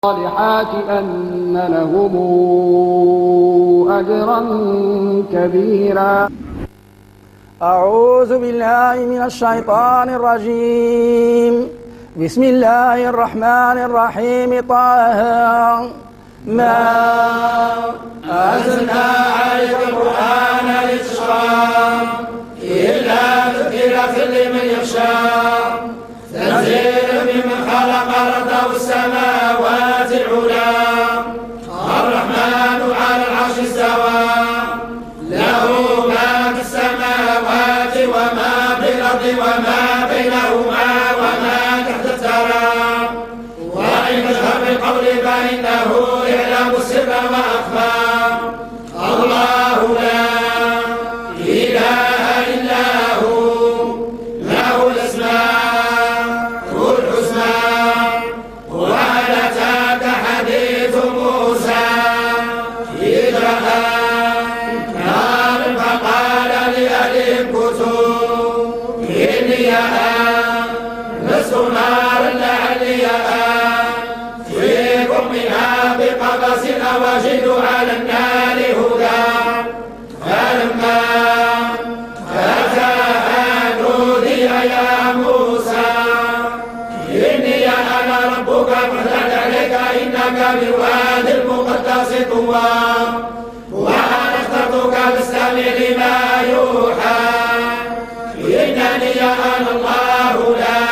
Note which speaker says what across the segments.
Speaker 1: الصالحات أن لهم أجرا كبيرا.
Speaker 2: أعوذ بالله من الشيطان الرجيم. بسم الله الرحمن الرحيم. طه ما
Speaker 3: أنزلنا عليك القرآن لتشقى إلا تذكرة لمن يخشى تنزيل ممن خلق الأرض والسماوات العلى الرحمن على العرش استوى له ما في السماوات وما في الأرض وما بينهما وما تحت الثرى وإن تجهر بالقول فإنه يعلم السر وأخفى الله لا إله إلا هو له الأسماء الحسنى وهل أتاك حديث موسى إذ رأى نارا فقال لأهلهم كثوا إني آنست نارا لعلي آتيكم منها بقبس أو أجد على النار هدى فلما أتاها نودي يا موسى إني أنا ربك فاخلع عليك إنك بالواد المقدس طوى وأنا اخترتك فاستمع لما يوحى إنني أنا الله لا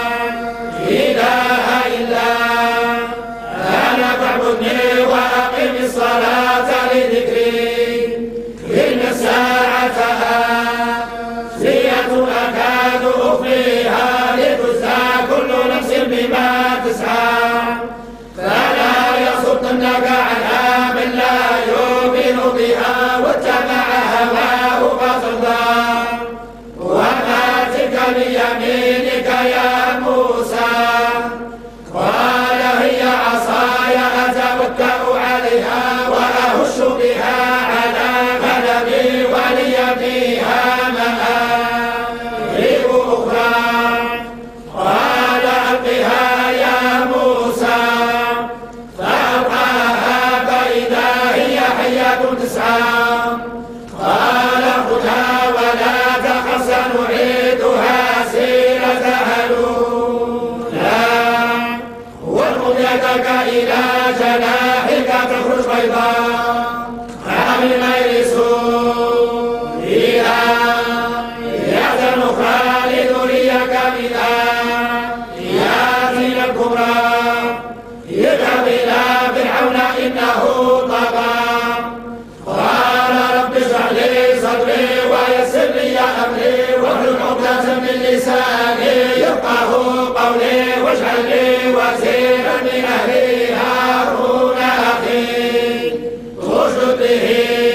Speaker 3: إله إلا أنا فاعبدني وأقم الصلاة لذكري إن الساعة آتية أكاد أخفيها لتجزى كل نفس بما تسعى فلا يصدنك عنها من لا يؤمن بها واتبع هواه فترضى وما تلك بيمينك يا موسى قال هي عصاي أتوكأ عليها وأهش بها على غنمي ولي فيها مآرب أخرى قال ألقها يا موسى فألقاها فإذا هي حية تسعى قال خذها ولا تخف سنعيدها سيرتها الأولى واخذ يدك إلى جناحك تخرج بيضاء من غير سوء آية أخرى لنريك من آياتنا الكبرى اذهب إلى فرعون إنه طغى قال رب اشرح لي صدري ويسر لي أمري واحلل عقدة من لساني يفقهوا قولي واجعل لي وزيرا من أهلي هارون أخي اشدد به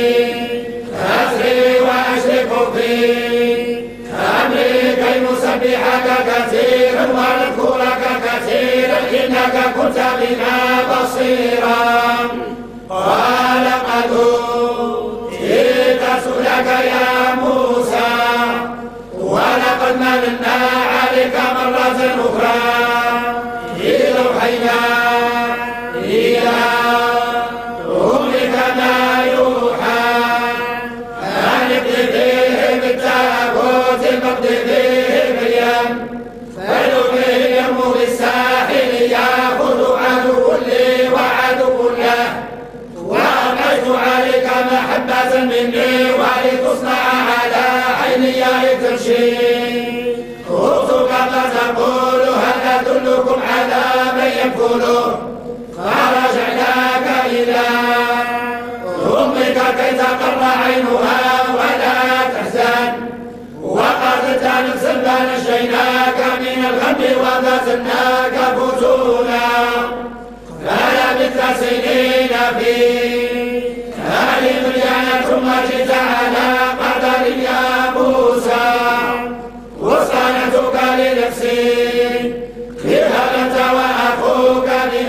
Speaker 3: أزري وأشركه في أمري كي نسبحك كثيرا ونذكرك كثيرا إنك كنت بنا بصيرا قال قد أوتيت سؤلك يا موسى ولقد مننا عليك مرة أخرى إذ أوحينا إلى أمك ما يوحى أن اقذفيه بالتابوت فاقذفيه باليم فلقيه يرموا بالساحل يأخذ عدو لي وعدو له وألقيت عليك محبة مني ولتصنع على عيني تمشي اكتب فتقول هل أدلكم على من يكفله فرجعناك إلى أمك كي تقر عينها ولا تحزن وقد نفسا فنجيناك من الغم وفتناك فتونا فلبثت سنين في أهل مدين ثم جئت على قدر يا موسى واصطنعتك لنفسي اذهب أنت وأخوك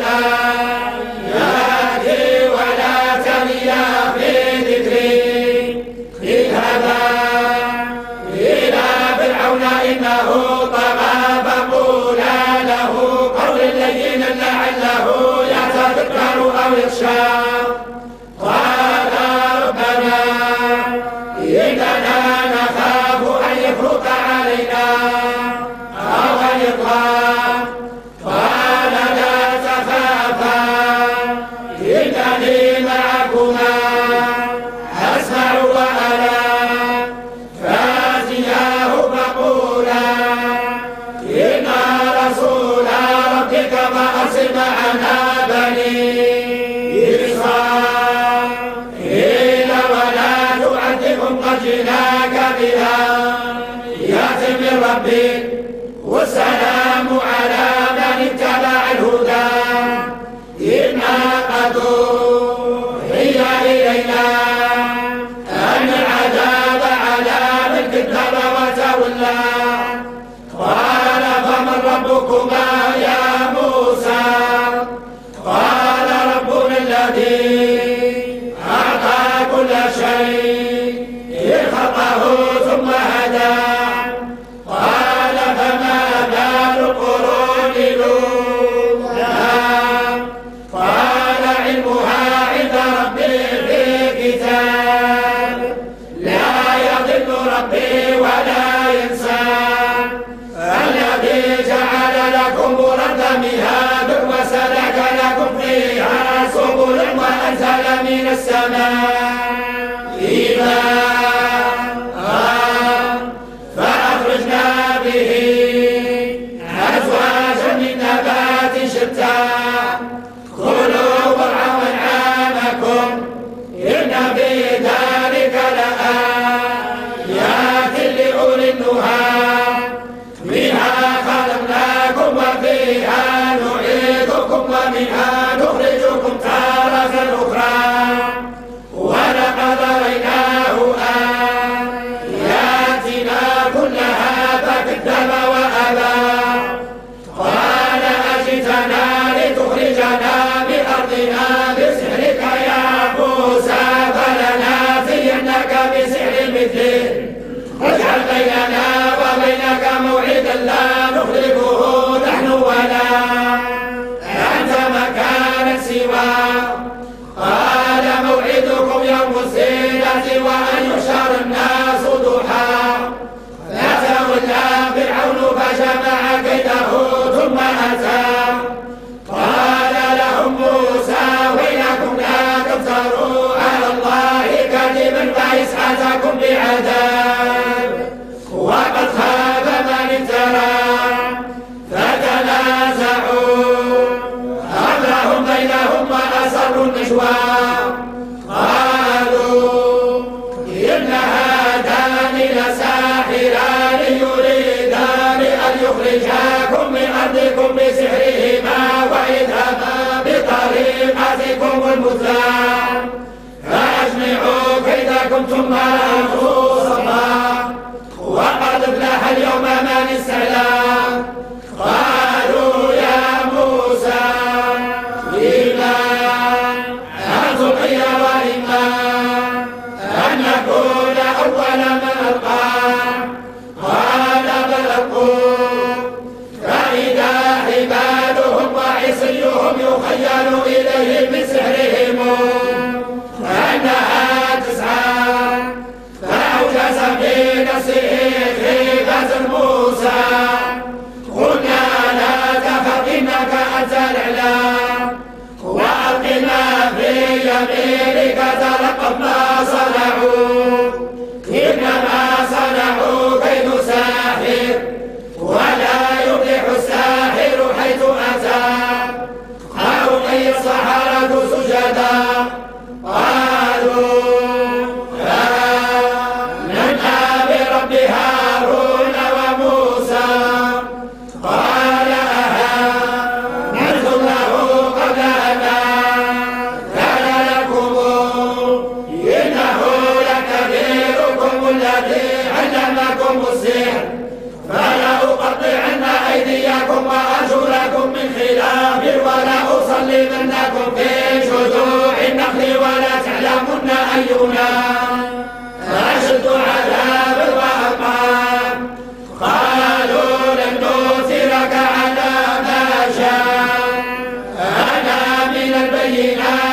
Speaker 3: بآياتي ولا تنيا في ذكري اذهبا إلى فرعون إنه طغى فقولا له قولا لينا لعله يتذكر أو يخشى قال ربنا إننا نخاف أن يفرط علينا أو أن يطغى قال لا تخافا إنني معكما أسمع وأرى فأتياه فقولا إنا رسول ربك فأرسل معنا بني إسرائيل ولا تعذبهم قد جئناك بآيات من ربك والسلام على من اتبع الهدى إنا قد أوحي إلينا أن العذاب على من كذب وتولى قال فمن ربكما يا موسى قال ربنا الذي أعطى كل شيء خلقه ثم هدى قال فما بال القرون الأولى قال علمها عند ربي في كتاب لا يضل ربي ولا ينسى الذي جعل لكم بردا مهادا وسلك لكم فيها سبلا وأنزل من السماء ماء فأخرجنا به أزواجا من نبات شتى كلوا وارعوا أنعامكم إن في ذلك لآيات لأولي النهى منها خلقناكم وفيها نعيدكم ومنها نخرجكم تارة أخرى ولقد رأيناه آياتنا كلها فكذب وأبى قال أجئتنا لتخرجنا من أرضنا بسحرك يا موسى فلنأتينك بسحر مثله واجعل بيننا وبينك موعدا لا نخلفه نحن ولا أنت مكانا سواه قال موعدكم يوم الزينة وأن يحشر الناس ضحى فتولى فرعون فجمع كيده ثم أتى قال لهم موسى ويلكم لا تفتروا على الله كذبا فيسحتكم بعذاب وقد خاب من افترى فتنازعوا أمرهم بينهم وأسروا النجوى قالوا إن هذان لساحران يريدان أن يخرجاكم من أرضكم بسحرهما ويذهبا بطريقتكم المثلى فأجمعوا كيدكم ثم ألقوا صفا وقد افلح اليوم من استعلى قالوا يا موسى إما أن تلقي وإما أن نكون أول من ألقى قال بل ألقوا فإذا حبالهم وعصيهم يخيل إليهم من سحرهم أنها تسعى فأوجس في نفسه خيفة موسى قلنا لا تخف إنك أنت الأعلى وألق ما في يمينك تلقف ما صنعوا إنما صنعوا كيد ساحر ولا يفلح الساحر حيث أتى فألقي السحرة سجدا قالوا آمنا برب هارون وموسى قال آمنتم له قبل أن آذن لكم إنه لكبيركم الذي علمكم السحر فلأقطعن أيديكم وأرجلكم من خلاف ولأصلبنكم في جذوع النخل ولا تعلمن أينا أشد عذابا وأبقى قالوا لن نؤثرك على ما جاءنا من البينات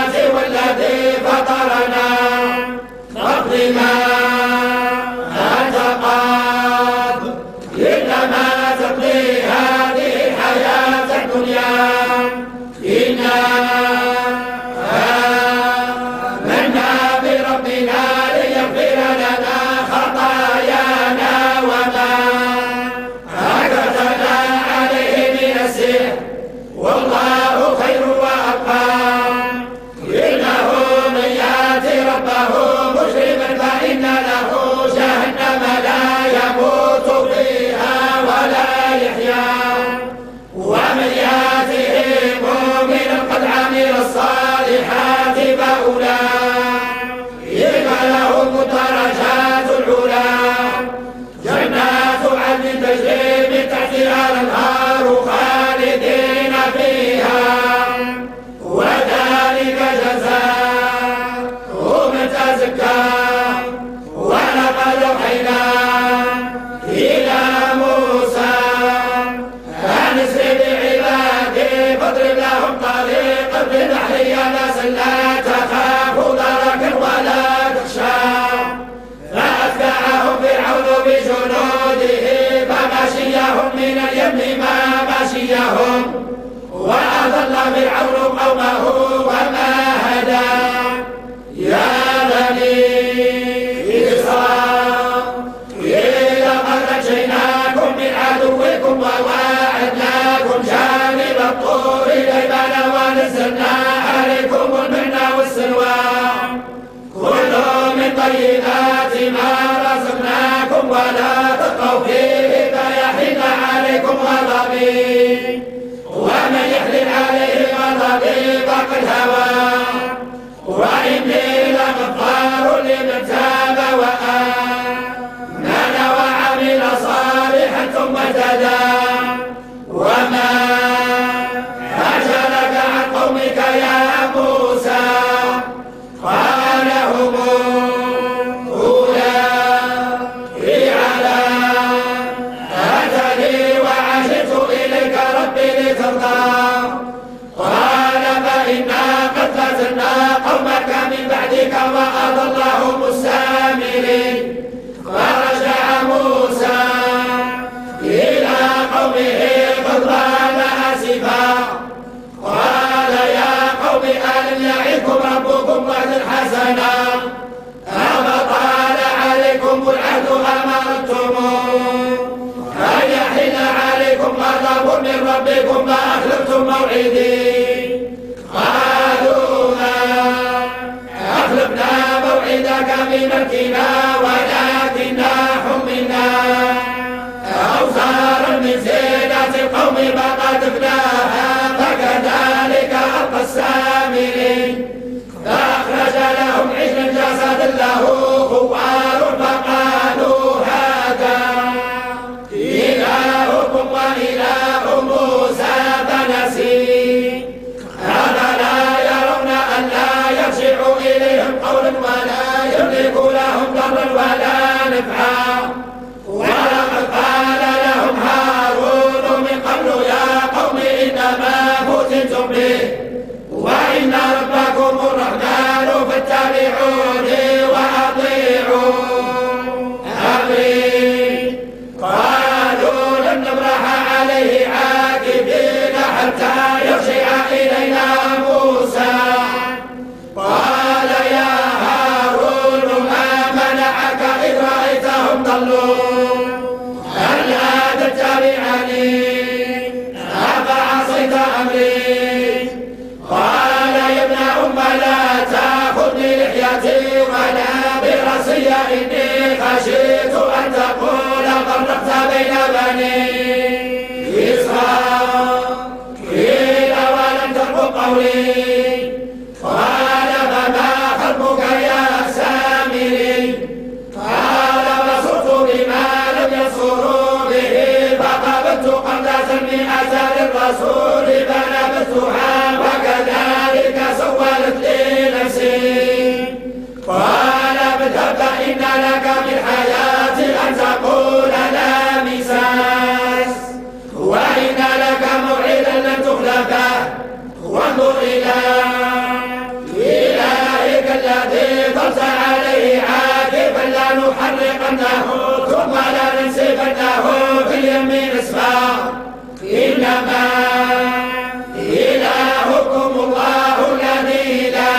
Speaker 3: طيبات ما رزقناكم ولا تطغوا فيه فيحل عليكم غضبي ومن يحلل عليه غضبي فقد هوى وإني لغفار لمن تاب وآمن وعمل صالحا ثم اهتدى وما أعجلك عن قومك يا موسى قال هم أولئك على أثري وعجلت إليك ربي لترضى قال فإنا قد فتنا قومك من بعدك وأضلهم السامرين فرجع موسى إلى قومه غضبان آسفا قال يا قوم ألم يعدكم ربكم وعدا حسنا أفطال عليكم العهد أم أردتم أن يحل عليكم غضب من ربكم فأخلفتم موعدي قالوا ما أخلفنا موعدك بملكنا ولكننا حملنا أوزارا من زينة القوم فقذفناها فكذلك ألقى السامرين فأخرج لهم عجلا جسدا له خوار فقالوا هذا إلهكم وإله موسى فنسي أفلا يرون ألا يرجع إليهم قولا ولا يملك لهم ضرا ولا نفعا ولقد قال لهم هارون من قبل يا قوم إنما فتنتم به وإن ربكم الرحمن فاتبعوني وأطيعوا أمري قالوا لن نبرح عليه عاكفين حتى يرجع إلينا موسى قال يا هارون ما منعك إذ رأيتهم ضلوا ألا تتبعني أفعصيت أمري قال يا ابن أم لا تأخذ بلحيتي ولا برأسي إني خشيت أن تقول فرقت بين بني إسرائيل ولم ترق قولي قال فما خطبك يا سامري قال بصرت بما لم يبصروا به فقبضت قبضة من أثر الرسول فنبذتها وكذلك سولت لي نفسي قال اذهب فإن لك بالحياة أن تقول لا مساس وإن لك موعدا لن تخلفه وانظر إلى إلهك الذي ظلت عليه عاكفا لنحرقنه ثم لننسفنه في اليم نسفا إنما إلهكم الله الذي لا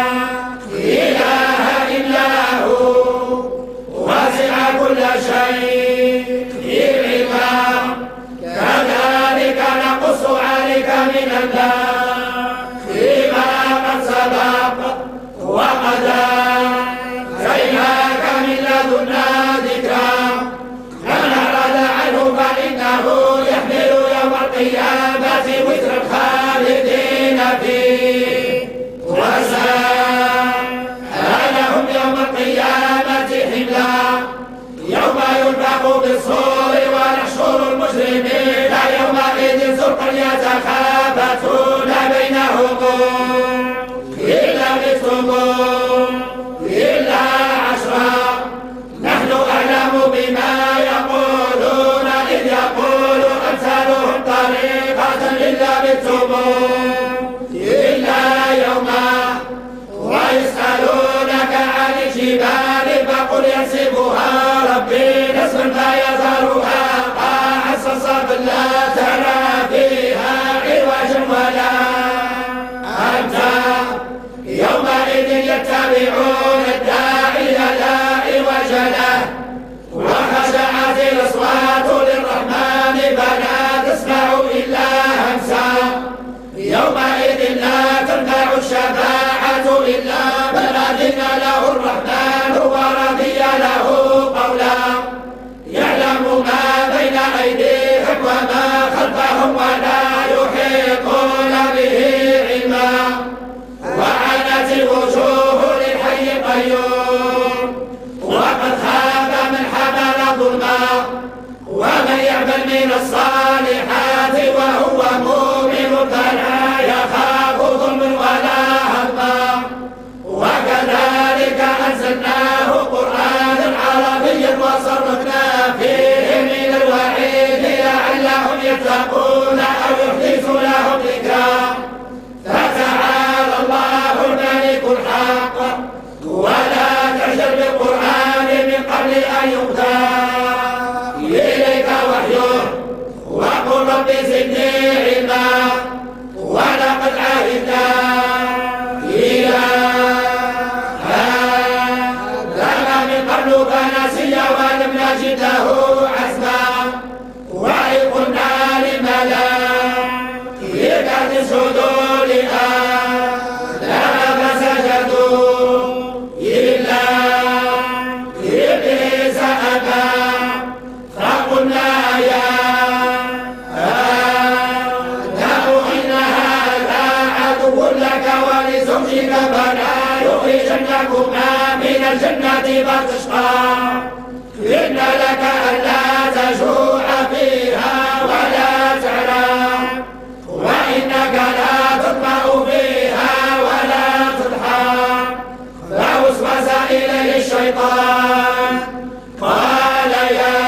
Speaker 3: إله إلا هو واسع كل شيء علما كذلك نقص عليك من الله فيما قد سبق وقد آتيناك من لدنا ذكرا من أعرض عنه فإنه يحمل يوم القيامة وزر الخالدين فيه وساء لهم يوم القيامة حملا يوم ينفخ بالصور ونحشر المجرمين يومئذ زرقا يتخافتون بينهم إن لبثتم إلا عشرا نحن أعلم بما يقولون إذ يقول أمثالهم طريقة إن لبثتم إلا يوما ويسألونك عن الجبال فقل ينسفها ربي نسفا فيذرها قاعا صفصفا لا ترى فيها عوجا ولا أمتا يومئذ يتبعون الداعي لا عوج له وخشعت الأصوات للرحمن فلا تسمع إلا همسا يومئذ لا تنفع الشفاعة إلا من أذن له الرحمن يؤتيك فلا يخرجنكما من الجنة فتشقى إن لك ألا تجوع فيها ولا تعرى وإنك لا تظمأ فيها ولا تضحى فوسوس إليه الشيطان قال يا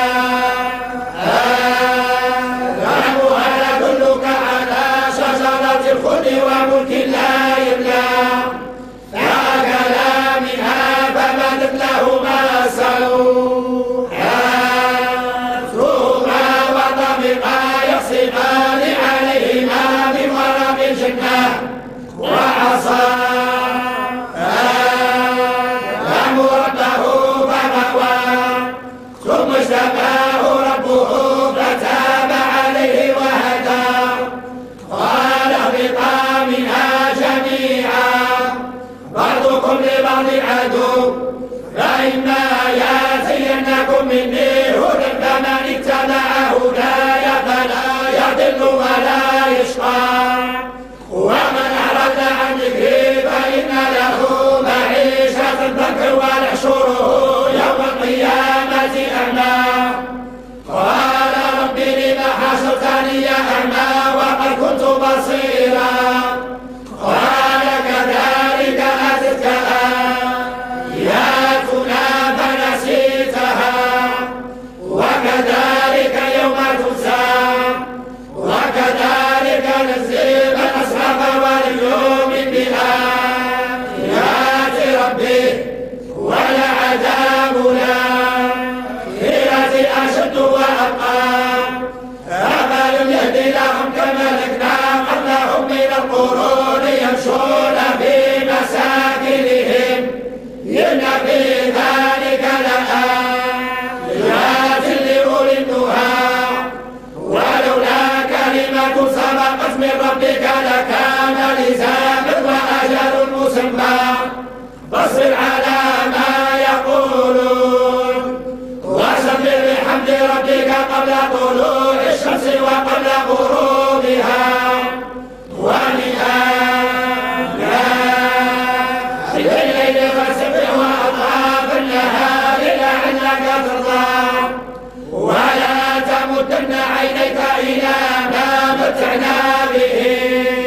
Speaker 3: آدم هل أدلك على شجرة الخلد وملك لا يبلى فأكلا منها فبدت لهما سوءاتهما وطفقا يخصفان عليهما من ورق الجنة وعصى آدم ربه فغوى ثم اجتباه ربه فتاب عليه وهدى قال اهبطا منها جميعا بعضكم لبعض عدو فإما يأتينكم مني هدى فمن اتبع هداي فلا يضل ولا يشقى ومن أعرض عن ذكري فإن له معيشة ضنكا ونحشره يوم القيامة أعمى قال رب لم حشرتني أعمى وقد كنت بصيرا قال كذلك أتتك آياتنا فنسيتها وكذلك يوم تنسى وكذلك نجزي من أسرف ولم يؤمن بآيات ربه ولعذاب الآخرة أشد وأبقى أفلم يهد لهم كما أهلكنا قبلهم من القرون يمشون في مساكنهم إن في ذلك لآيات لأولي النهى ولولا كلمة سبقت من ربك لكان لزاما وأجل مسمى فاصبر على ما يقولون وسبح بحمد ربك قبل طلوع الشمس وقبل غروبها ومن آناء الليل فسبح وأطراف النهار لعلك ترضى ولا تمدن عينيك إلى ما متعنا به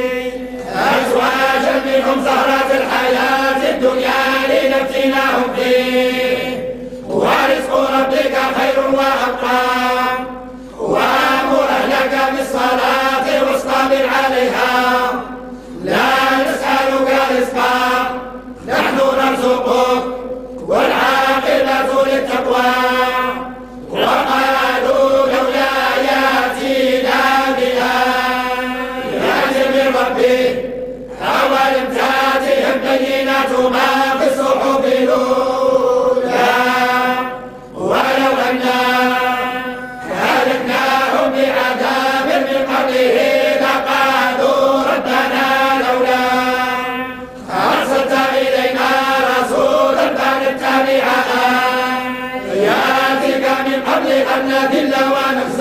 Speaker 3: أزواجا منهم زهرة الحياة الدنيا لنفتناهم فيه ورزق ربك خير وأبقى وأمر أهلك بالصلاة واصطبر عليها لا نسألك رزقا نحن نرزقك والعاقبة للتقوى وقالوا لولا يأتينا بآيات من ربه أولم تأتهم بينة ما في الصحف الأولى ولو أنا أهلكناهم بعذاب من قبله لقالوا ربنا لولا أرسلت إلينا رسولا فنتبع آياتك من قبل أن نذل ونخزى